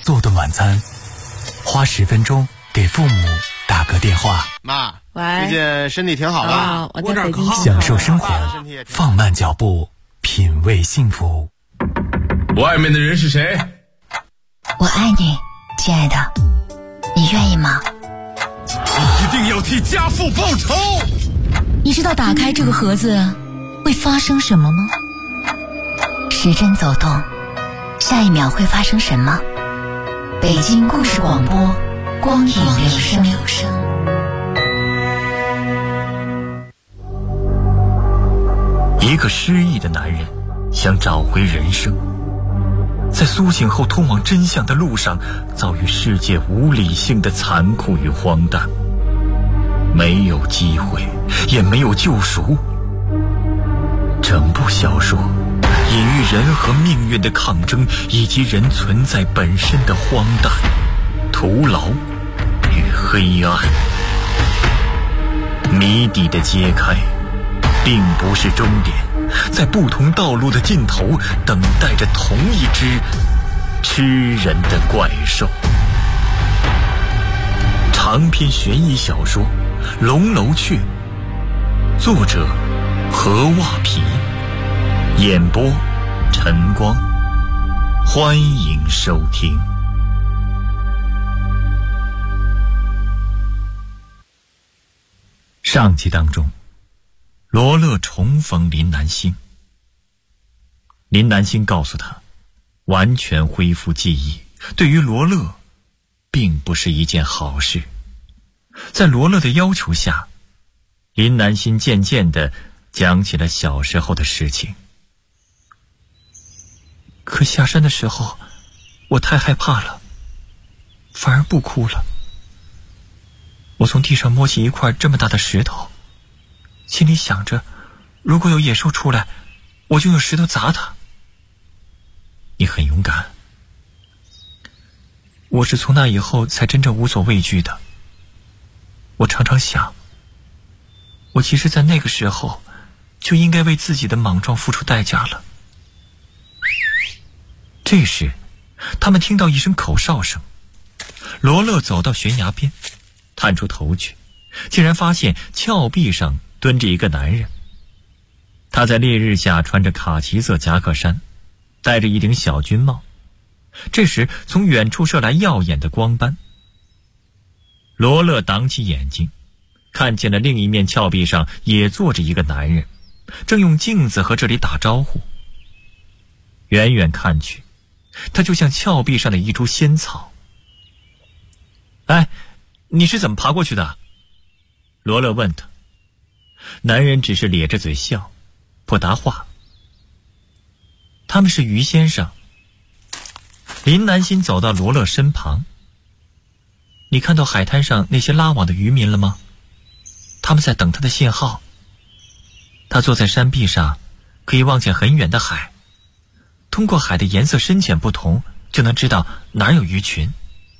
做顿晚餐，花10分钟给父母打个电话。 妈， 喂， 最近身体挺好吧？ 我在北京。 享受生活，放慢脚步，品味幸福。 外面的人是谁？ 我爱你，亲爱的，你愿意吗？ 你一定要替家父报仇！ 你知道打开这个盒子会发生什么吗？时针走动，下一秒会发生什么？北京故事广播，光影留声。 一个失忆的男人想找回人生，在苏醒后通往真相的路上，遭遇世界无理性的残酷与荒诞，没有机会，也没有救赎。整部小说隐喻人和命运的抗争，以及人存在本身的荒诞、徒劳与黑暗。谜底的揭开并不是终点，在不同道路的尽头，等待着同一只吃人的怪兽。长篇悬疑小说《龙楼雀》，作者何袜皮，演播晨光，欢迎收听。上集当中，罗勒重逢林南星，林南星告诉他，完全恢复记忆对于罗勒并不是一件好事。在罗勒的要求下，林南星渐渐地讲起了小时候的事情。可下山的时候，我太害怕了，反而不哭了。我从地上摸起一块这么大的石头，心里想着，如果有野兽出来，我就用石头砸它。你很勇敢。我是从那以后才真正无所畏惧的。我常常想，我其实在那个时候就应该为自己的莽撞付出代价了。这时，他们听到一声口哨声，罗勒走到悬崖边，探出头去，竟然发现峭壁上蹲着一个男人。他在烈日下穿着卡其色夹克衫，戴着一顶小军帽。这时从远处射来耀眼的光斑，罗勒挡起眼睛，看见了另一面峭壁上也坐着一个男人，正用镜子和这里打招呼。远远看去，他就像峭壁上的一株仙草。哎，你是怎么爬过去的？罗勒问他。男人只是咧着嘴笑，不答话。他们是鱼先生。林南星走到罗勒身旁。你看到海滩上那些拉网的渔民了吗？他们在等他的信号。他坐在山壁上，可以望见很远的海。通过海的颜色深浅不同，就能知道哪儿有鱼群。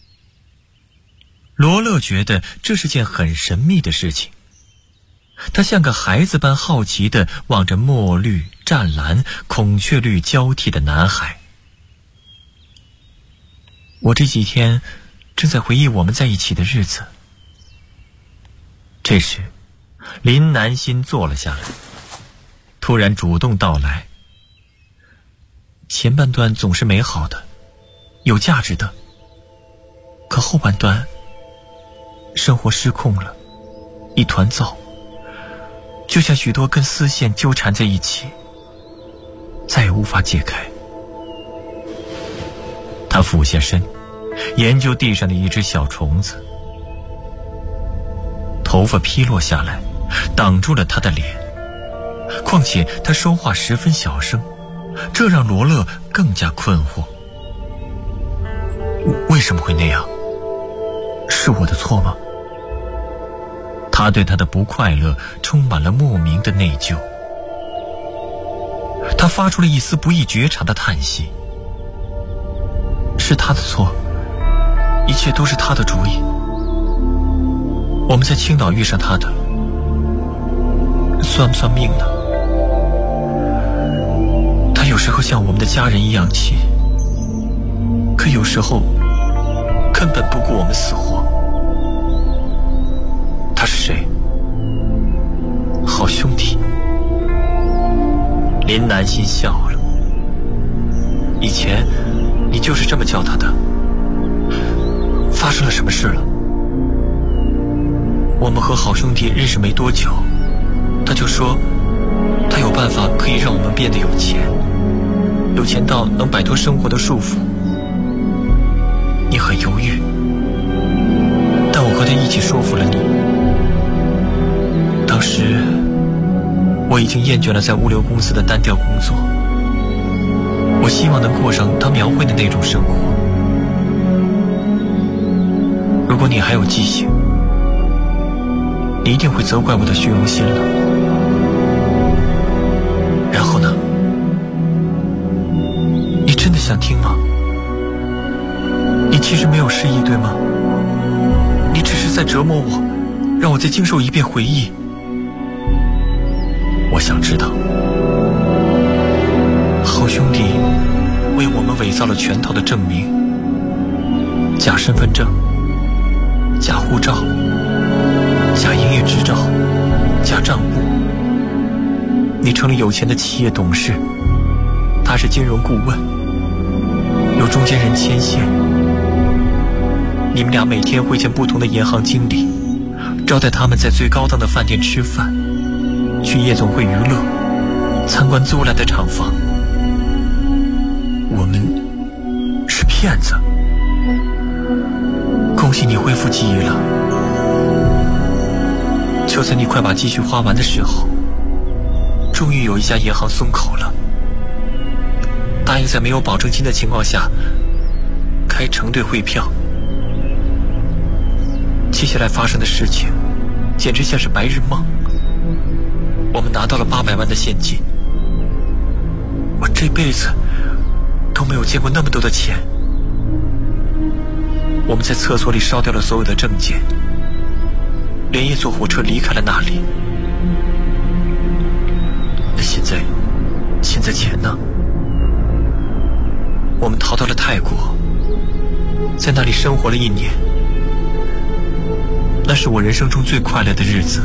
罗勒觉得这是件很神秘的事情，他像个孩子般好奇地望着墨绿、湛蓝、孔雀绿交替的南海。我这几天正在回忆我们在一起的日子。这时，林南星坐了下来，突然主动道来。前半段总是美好的，有价值的，可后半段生活失控了，一团糟，就像许多根丝线纠缠在一起，再也无法解开。他俯下身，研究地上的一只小虫子，头发披落下来，挡住了他的脸。况且他说话十分小声，这让罗勒更加困惑。为什么会那样？是我的错吗？他对他的不快乐充满了莫名的内疚。他发出了一丝不易觉察的叹息。是他的错，一切都是他的主意。我们在青岛遇上他的，算不算命呢？他有时候像我们的家人一样亲，可有时候根本不顾我们死活。他是谁？好兄弟。林南心笑了。以前你就是这么叫他的。发生了什么事了？我们和好兄弟认识没多久，他就说他有办法可以让我们变得有钱，有钱到能摆脱生活的束缚。你很犹豫，但我和他一起说服了你。当时我已经厌倦了在物流公司的单调工作，我希望能过上他描绘的那种生活。如果你还有记性，你一定会责怪我的虚荣心了。然后呢？你真的想听吗？你其实没有失忆，对吗？你只是在折磨我，让我再经受一遍回忆。我想知道，好兄弟为我们伪造了全套的证明，假身份证、假护照、假营业执照、假账簿。你成了有钱的企业董事，他是金融顾问，有中间人牵线。你们俩每天会见不同的银行经理，招待他们在最高档的饭店吃饭，去夜总会娱乐，参观租来的厂房。我们是骗子。恭喜你恢复记忆了。就在你快把积蓄花完的时候，终于有一家银行松口了，答应在没有保证金的情况下开成对汇票。接下来发生的事情简直像是白日梦。我们拿到了800万的现金，我这辈子都没有见过那么多的钱。我们在厕所里烧掉了所有的证件，连夜坐火车离开了那里。那现在钱呢？我们逃到了泰国，在那里生活了1年。那是我人生中最快乐的日子。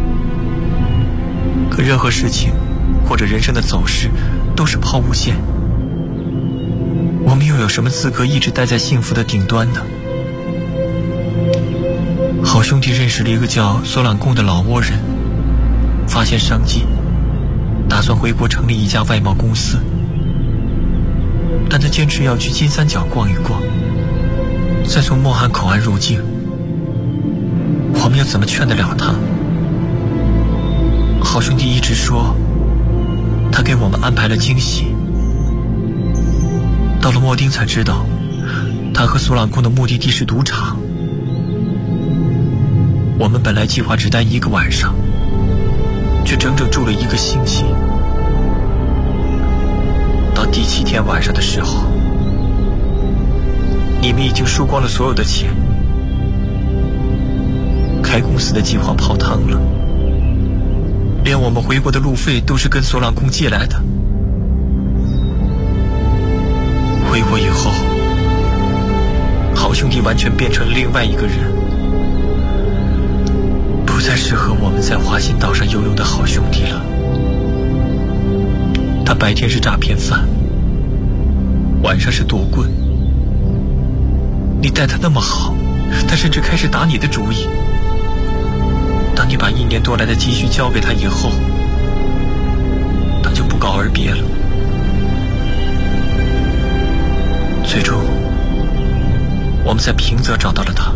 可任何事情或者人生的走势都是抛物线，我们又有什么资格一直待在幸福的顶端呢？好兄弟认识了一个叫索朗贡的老挝人，发现商机，打算回国成立一家外贸公司，但他坚持要去金三角逛一逛，再从莫汉口岸入境。我们要怎么劝得了他？好兄弟一直说他给我们安排了惊喜。到了莫丁才知道，他和索朗贡的目的地是赌场。我们本来计划只待1个晚上，却整整住了1个星期。到第7天晚上的时候，你们已经输光了所有的钱，开公司的计划泡汤了，连我们回国的路费都是跟索朗贡借来的。回国以后，好兄弟完全变成了另外一个人，不再适合我们在华新岛上游泳的好兄弟了。他白天是诈骗犯，晚上是夺棍。你待他那么好，他甚至开始打你的主意。当你把1年多来的积蓄交给他以后，他就不告而别了。最终我们在平泽找到了他，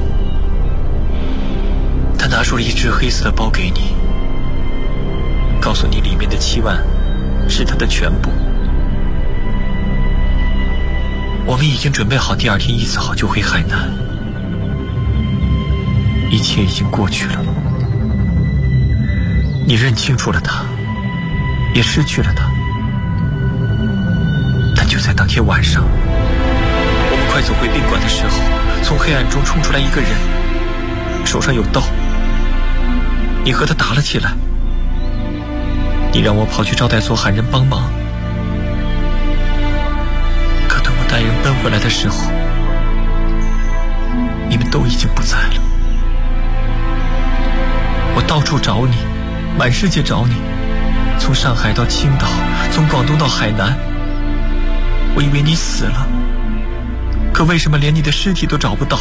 他拿出了一只黑色的包给你，告诉你里面的7万是他的全部。我们已经准备好第2天一早就回海南，一切已经过去了。你认清楚了他，也失去了他。但就在当天晚上，我们快走回宾馆的时候，从黑暗中冲出来一个人，手上有刀。你和他打了起来，你让我跑去招待所喊人帮忙。可等我带人奔回来的时候， 你们都已经不在了。我到处找你，满世界找你，从上海到青岛，从广东到海南。我以为你死了，可为什么连你的尸体都找不到？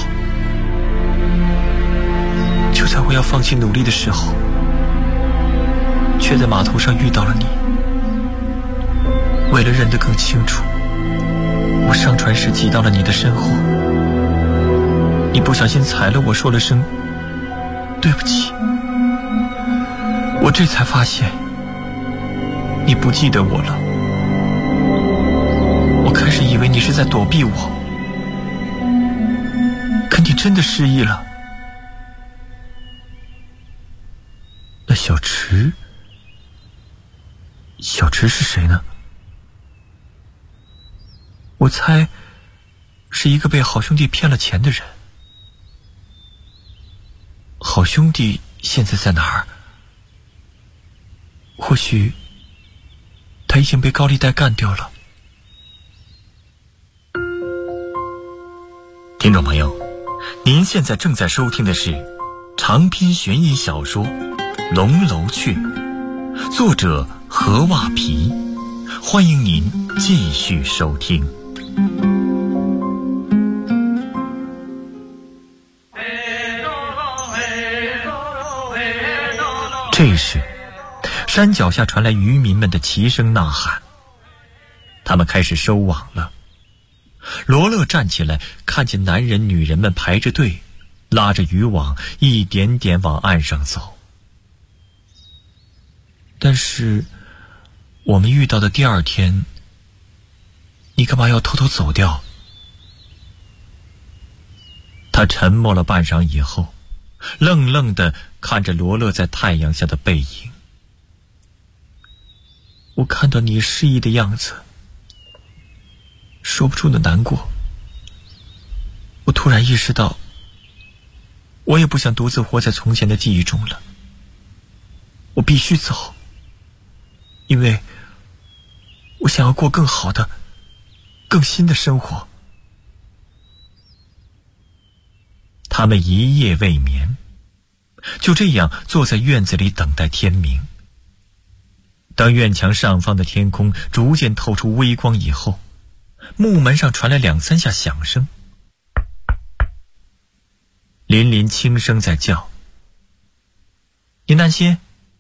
就在我要放弃努力的时候，却在码头上遇到了你。为了认得更清楚，我上船时挤到了你的身后，你不小心踩了我，说了声对不起。我这才发现你不记得我了。我开始以为你是在躲避我，可你真的失忆了。那小池是谁呢？我猜是一个被好兄弟骗了钱的人。好兄弟现在在哪儿？或许他已经被高利贷干掉了。听众朋友，您现在正在收听的是长篇悬疑小说《龙楼雀》，作者何瓦皮，欢迎您继续收听。这时，山脚下传来渔民们的齐声呐喊，他们开始收网了。罗勒站起来，看见男人女人们排着队，拉着渔网一点点往岸上走。但是我们遇到的第二天，你干嘛要偷偷走掉？他沉默了半晌以后，愣愣地看着罗勒在太阳下的背影。我看到你失忆的样子，说不出的难过。我突然意识到，我也不想独自活在从前的记忆中了。我必须走，因为我想要过更好的、更新的生活。他们一夜未眠，就这样坐在院子里等待天明。当院墙上方的天空逐渐透出微光以后，木门上传来2、3下响声。林林轻声在叫：“林南心。”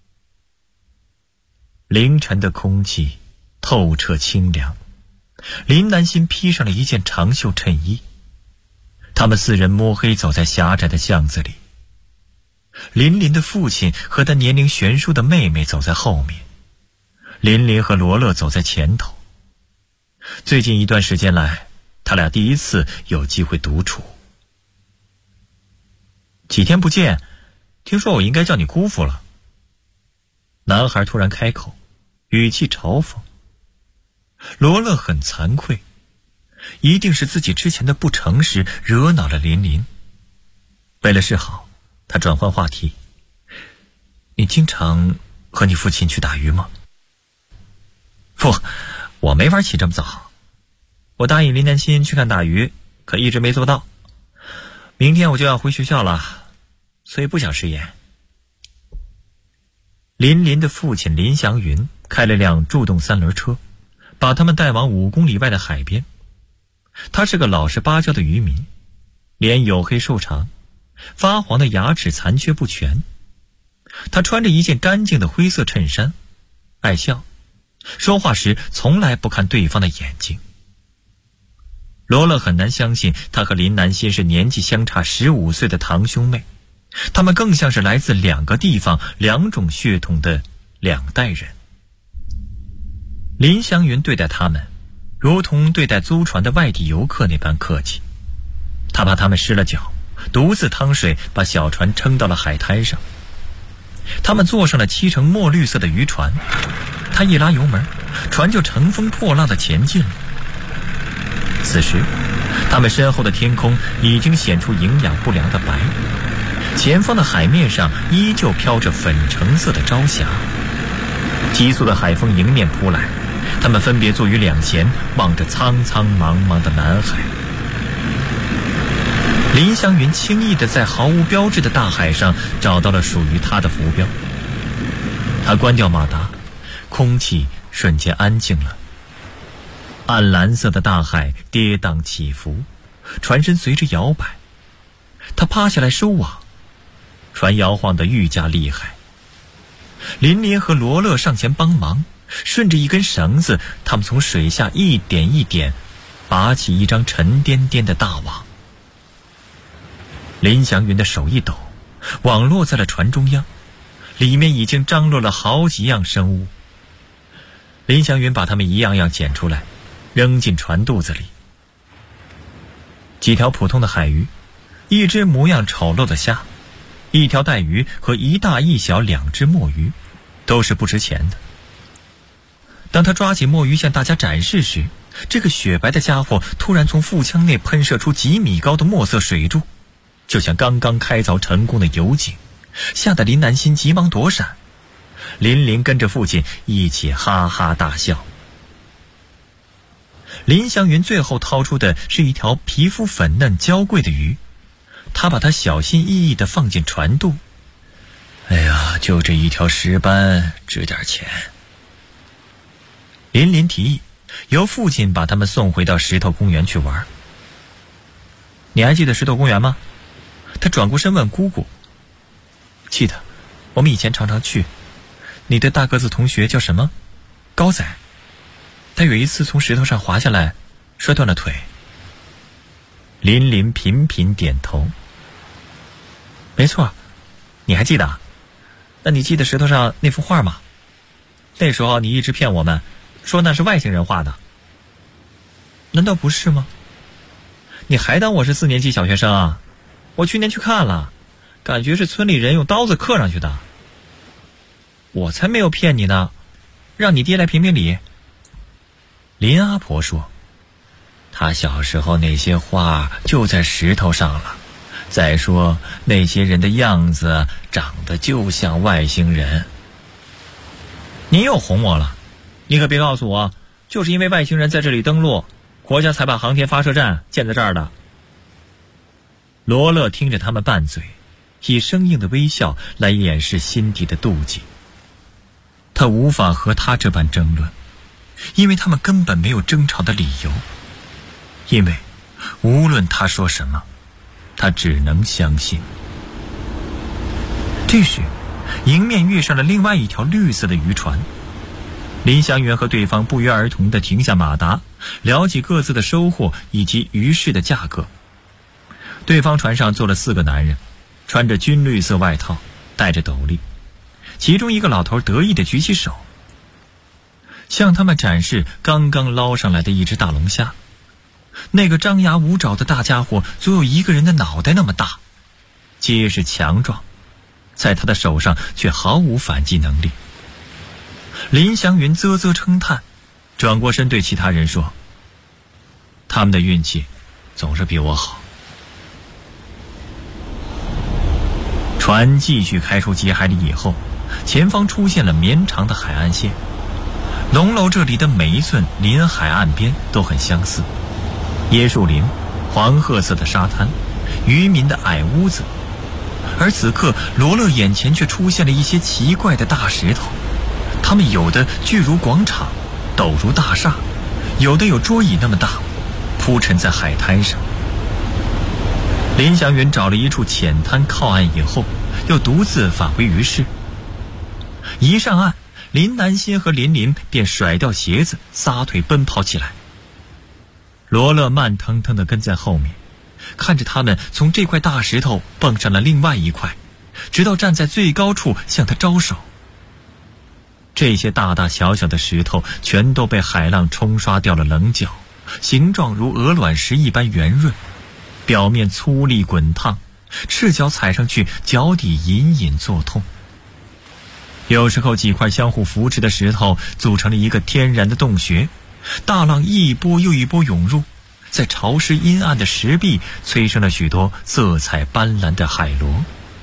凌晨的空气透彻清凉，林南心披上了一件长袖衬衣。他们4人摸黑走在狭窄的巷子里，林林的父亲和他年龄悬殊的妹妹走在后面，林林和罗勒走在前头。最近一段时间来，他俩第一次有机会独处。几天不见，听说我应该叫你姑父了。男孩突然开口，语气嘲讽。罗勒很惭愧，一定是自己之前的不诚实惹恼了林林。为了示好，他转换话题：“你经常和你父亲去打鱼吗？”“不，我没法起这么早。我答应林南心去看打鱼，可一直没做到。明天我就要回学校了，所以不想食言。”林林的父亲林祥云开了辆助动3轮车，把他们带往5公里外的海边。他是个老实巴交的渔民，脸黝黑瘦长，发黄的牙齿残缺不全。他穿着一件干净的灰色衬衫，爱笑，说话时从来不看对方的眼睛。罗勒很难相信他和林南心是年纪相差15岁的堂兄妹，他们更像是来自2个地方、2种血统的2代人。林祥云对待他们如同对待租船的外地游客那般客气，他怕他们湿了脚，独自趟水把小船撑到了海滩上。他们坐上了漆成墨绿色的渔船，他一拉油门，船就乘风破浪地前进了。此时他们身后的天空已经显出营养不良的白，前方的海面上依旧飘着粉橙色的朝霞。急速的海风迎面扑来，他们分别坐于2舷，望着苍苍茫茫的南海。 林湘云轻易地在毫无标志的大海上找到了属于他的浮标。他关掉马达，空气瞬间安静了。暗蓝色的大海跌宕起伏，船身随着摇摆。他趴下来收网，船摇晃得愈加厉害。林林和罗勒上前帮忙，顺着一根绳子，他们从水下一点一点拔起一张沉甸甸的大网。林祥云的手一抖，网落在了船中央，里面已经张罗了好几样生物。林祥云把它们一样样捡出来，扔进船肚子里。几条普通的海鱼，一只模样丑陋的虾，一条带鱼和一大一小2只墨鱼，都是不值钱的。当他抓起墨鱼向大家展示时，这个雪白的家伙突然从腹腔内喷射出几米高的墨色水柱，就像刚刚开凿成功的油井，吓得林南星急忙躲闪。林林跟着父亲一起哈哈大笑。林祥云最后掏出的是一条皮肤粉嫩娇贵的鱼，他把它小心翼翼地放进船肚。哎呀，就这一条石斑，值点钱。林林提议由父亲把他们送回到石头公园去玩。你还记得石头公园吗？他转过身问姑姑。记得，我们以前常常去。你的大个子同学叫什么？高仔。他有一次从石头上滑下来，摔断了腿。林林频频点头。没错，你还记得？那你记得石头上那幅画吗？那时候你一直骗我们，说那是外星人画的。难道不是吗？你还当我是4年级小学生啊？我去年去看了，感觉是村里人用刀子刻上去的。我才没有骗你呢，让你爹来评评理。林阿婆说，他小时候那些画就在石头上了，再说那些人的样子长得就像外星人。你又哄我了，你可别告诉我就是因为外星人在这里登陆，国家才把航天发射站建在这儿的。罗勒听着他们拌嘴，以生硬的微笑来掩饰心底的妒忌。他无法和他这般争论，因为他们根本没有争吵的理由。因为无论他说什么，他只能相信。这时迎面遇上了另外一条绿色的渔船。林祥云和对方不约而同地停下马达，聊起各自的收获以及鱼市的价格。对方船上坐了4个男人，穿着军绿色外套，戴着斗笠。其中一个老头得意地举起手，向他们展示刚刚捞上来的一只大龙虾。那个张牙舞爪的大家伙足有1个人的脑袋那么大，结实强壮，在他的手上却毫无反击能力。林祥云啧啧称叹，转过身对其他人说，他们的运气总是比我好。船继续开出几海里以后，前方出现了绵长的海岸线。龙楼这里的每一寸临海岸边都很相似，椰树林、黄褐色的沙滩、渔民的矮屋子。而此刻罗勒眼前却出现了一些奇怪的大石头，它们有的巨如广场，陡如大厦，有的有桌椅那么大，铺陈在海滩上。林祥云找了一处浅滩靠岸以后，又独自返回鱼市。一上岸，林南星和林林便甩掉鞋子，撒腿奔跑起来。罗勒慢腾腾地跟在后面，看着他们从这块大石头蹦上了另外一块，直到站在最高处向他招手。这些大大小小的石头全都被海浪冲刷掉了棱角，形状如鹅卵石一般圆润，表面粗粝滚烫，赤脚踩上去脚底隐隐作痛。有时候几块相互扶持的石头组成了一个天然的洞穴，大浪一波又一波涌入，在潮湿阴暗的石壁催生了许多色彩斑斓的海螺。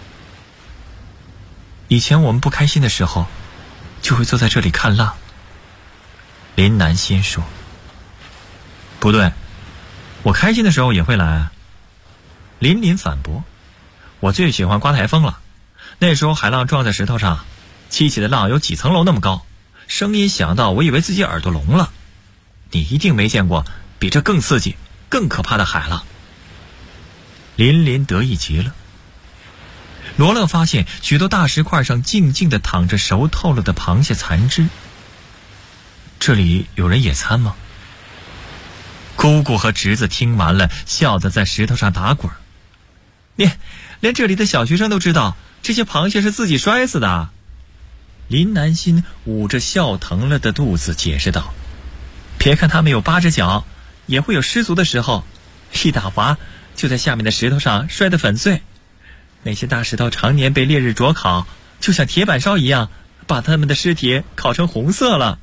以前我们不开心的时候就会坐在这里看浪。林南心说。不对，我开心的时候也会来。 林林反驳：“我最喜欢刮台风了，那时候海浪撞在石头上，激起的浪有几层楼那么高，声音响到我以为自己耳朵聋了。你一定没见过比这更刺激、更可怕的海浪。”林林得意极了。罗勒发现许多大石块上静静地躺着熟透了的螃蟹残肢。这里有人野餐吗？姑姑和侄子听完了，笑得在石头上打滚。连这里的小学生都知道，这些螃蟹是自己摔死的。林南心捂着笑疼了的肚子解释道：“别看它们有8只脚，也会有失足的时候，一打滑就在下面的石头上摔得粉碎。那些大石头常年被烈日灼烤，就像铁板烧一样，把它们的尸体烤成红色了。”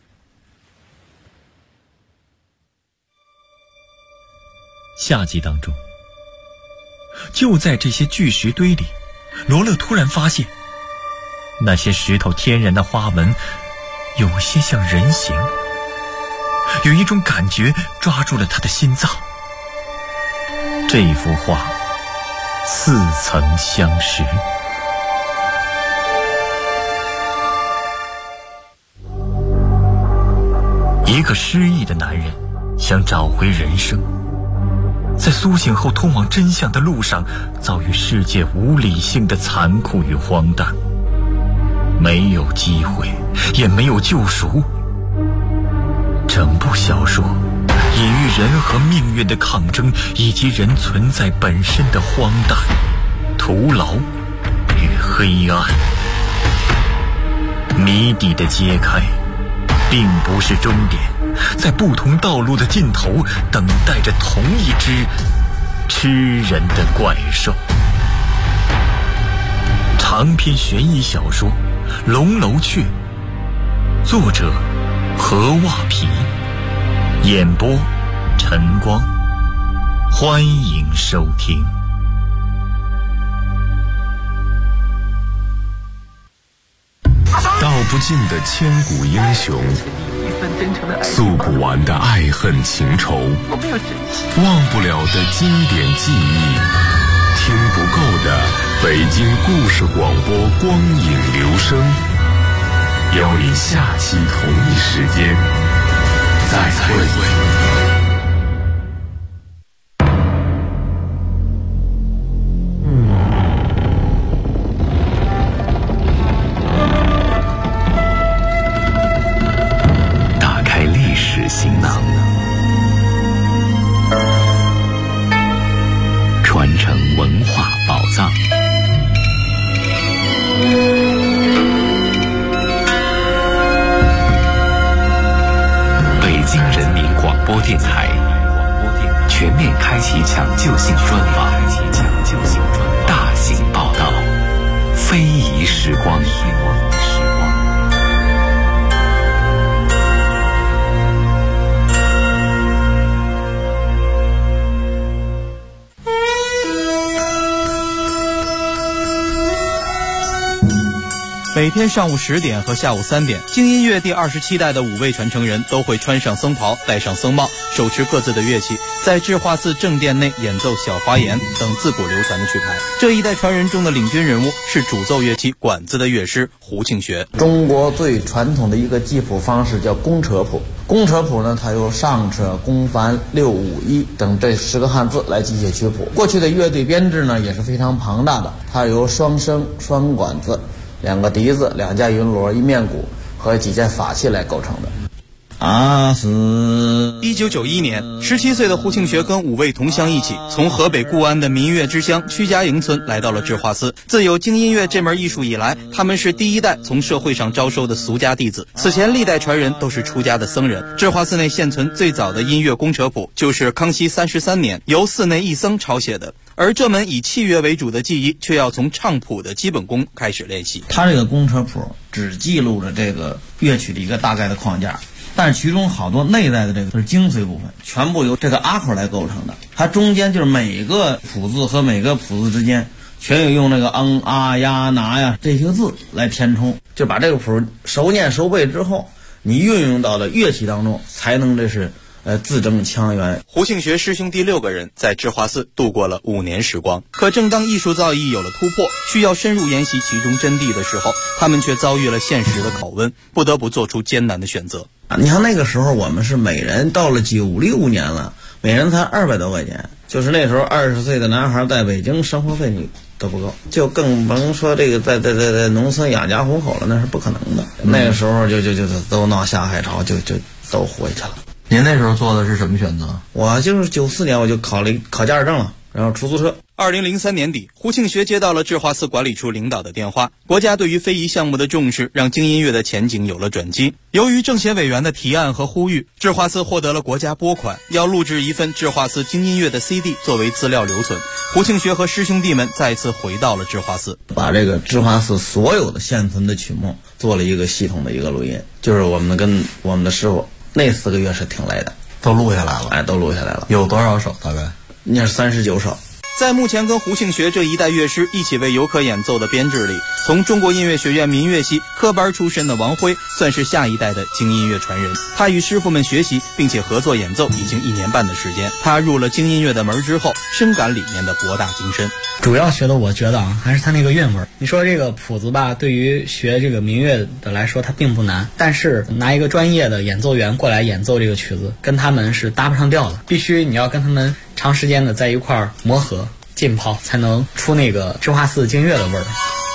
夏季当中，就在这些巨石堆里，罗勒突然发现，那些石头天然的花纹有些像人形，有一种感觉抓住了他的心脏。这幅画似曾相识。一个失忆的男人想找回人生，在苏醒后通往真相的路上，遭遇世界无理性的残酷与荒诞，没有机会，也没有救赎。整部小说隐喻人和命运的抗争，以及人存在本身的荒诞、徒劳与黑暗。谜底的揭开并不是终点，在不同道路的尽头，等待着同一只吃人的怪兽。长篇悬疑小说《龙楼雀》，作者何袜皮，演播晨光。欢迎收听。 道不尽的千古英雄，诉不完的爱恨情仇，忘不了的经典记忆，听不够的北京故事广播光影留声。邀你下期同一时间再会。 行囊，传承文化宝藏。北京人民广播电台全面开启抢救性专访，大型报道，非遗时光。 每天上午10点和下午3点，京音乐第27代的5位传承人都会穿上僧袍，戴上僧帽，手持各自的乐器，在智化寺正殿内演奏小华言等自古流传的曲牌。这一代传人中的领军人物是主奏乐器管子的乐师胡庆学。 中国最传统的一个记谱方式叫公车谱。公车谱呢，它由上车、公繁、六五一等这10个汉字来记写曲谱。过去的乐队编制呢也是非常庞大的，它由双笙、双管子、2个笛子、2架云锣、1面鼓和几件法器来构成的。 1991年，17岁的胡庆学跟5位同乡一起，从河北固安的民乐之乡曲家营村来到了智化寺。自有京音乐这门艺术以来，他们是第一代从社会上招收的俗家弟子。此前历代传人都是出家的僧人。智化寺内现存最早的音乐公车谱，就是康熙33年由寺内一僧抄写的。而这门以器乐为主的技艺，却要从唱谱的基本功开始练习。 它这个公车谱只记录着这个乐曲的一个大概的框架，但是其中好多内在的这个是精髓部分，全部由这个阿口来构成的。它中间就是每个谱字和每个谱字之间全有用那个啊呀拿呀这些字来填充，就把这个谱熟念熟背之后，你运用到了乐器当中，才能这是自证腔圆。 胡庆学师兄弟6个人在智化寺度过了5年时光。可正当艺术造诣有了突破，需要深入研习其中真谛的时候，他们却遭遇了现实的拷问，不得不做出艰难的选择。 你看那个时候我们是每人到了96年了，每人才200多块钱，就是那时候20岁的男孩在北京生活费你都不够，就更甭说这个在农村养家糊口了，那是不可能的。那个时候就都闹下海潮，就都回去了。 您那时候做的是什么选择？ 我就是94年我就考驾驶证了，然后出租车。 2003年底，胡庆学接到了智化寺管理处领导的电话，国家对于非遗项目的重视让京音乐的前景有了转机。由于政协委员的提案和呼吁，智化寺获得了国家拨款，要录制一份智化寺京音乐的 CD 作为资料留存。胡庆学和师兄弟们再次回到了智化寺， 把这个智化寺所有的现存的曲目做了一个系统的一个录音，就是我们跟我们的师傅那4个月是挺累的， 都录下来了。 都录下来了。 有多少首？大概那是39首。 在目前跟胡庆学这一代乐师一起为游客演奏的编制里，从中国音乐学院民乐系科班出身的王辉算是下一代的京音乐传人。他与师傅们学习并且合作演奏已经1年半的时间。他入了京音乐的门之后，深感里面的博大精深。 主要学的我觉得还是他那个韵味。你说这个谱子吧，对于学这个民乐的来说它并不难，但是拿一个专业的演奏员过来演奏这个曲子，跟他们是搭不上调的，必须你要跟他们长时间的在一块儿磨合浸泡，才能出那个智化寺京乐的味儿。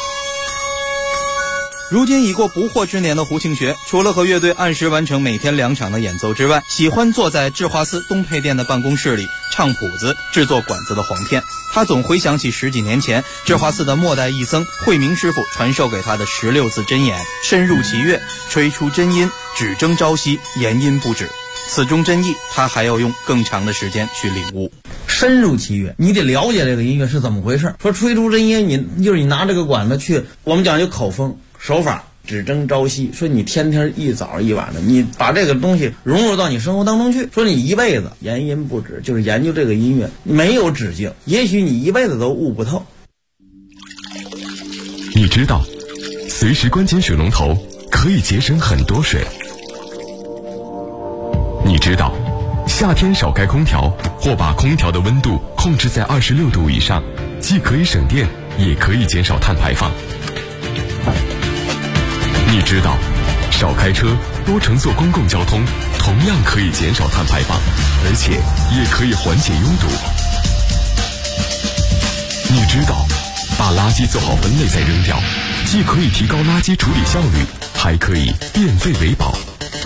如今已过不惑之年的胡庆学，除了和乐队按时完成每天2场的演奏之外，喜欢坐在智化寺东配殿的办公室里唱谱子、制作管子的簧片。他总回想起10几年前智化寺的末代义僧慧明师傅传授给他的16字真言：深入其乐，吹出真音，只争朝夕，言音不止。此中真意，他还要用更长的时间去领悟。 深入其乐，你得了解这个音乐是怎么回事。说吹出真音，你拿这个管子去，我们讲究口风手法，只争朝夕。说你天天一早一晚的，你把这个东西融入到你生活当中去。说你一辈子言音不止，就是研究这个音乐没有止境，也许你一辈子都悟不透。 你知道，随时关紧水龙头可以节省很多水。你知道，夏天少开空调或把空调的温度控制在26度以上，既可以省电，也可以减少碳排放。你知道，少开车，多乘坐公共交通，同样可以减少碳排放，而且也可以缓解拥堵。你知道，把垃圾做好分类再扔掉，既可以提高垃圾处理效率，还可以变废为宝。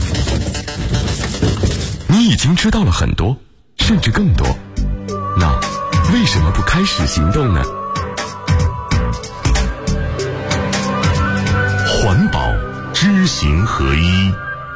你已经知道了很多，甚至更多，那为什么不开始行动呢？环保知行合一。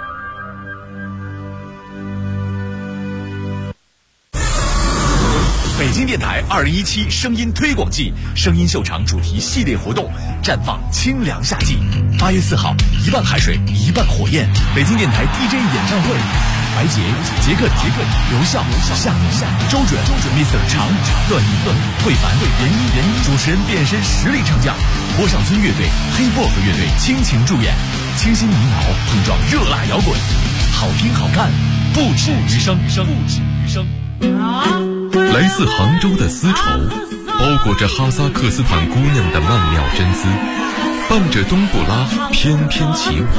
北京电台2017声音推广季声音秀场主题系列活动，绽放清凉夏季。8月4号，1半海水1半火焰，北京电台 DJ 演唱会。白洁、杰克、刘笑、夏周准、Mr. 长、段毅、慧凡、严一，主持人变身实力唱将，坡上村乐队、黑薄荷乐队倾情助演，清新民谣碰撞热辣摇滚，好听好看，不止余生。 来自杭州的丝绸，包裹着哈萨克斯坦姑娘的曼妙真姿，伴着冬不拉翩翩起舞。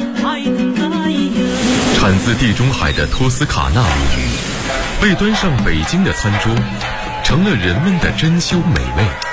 产自地中海的托斯卡纳舞女，被端上北京的餐桌，成了人们的珍馐美味。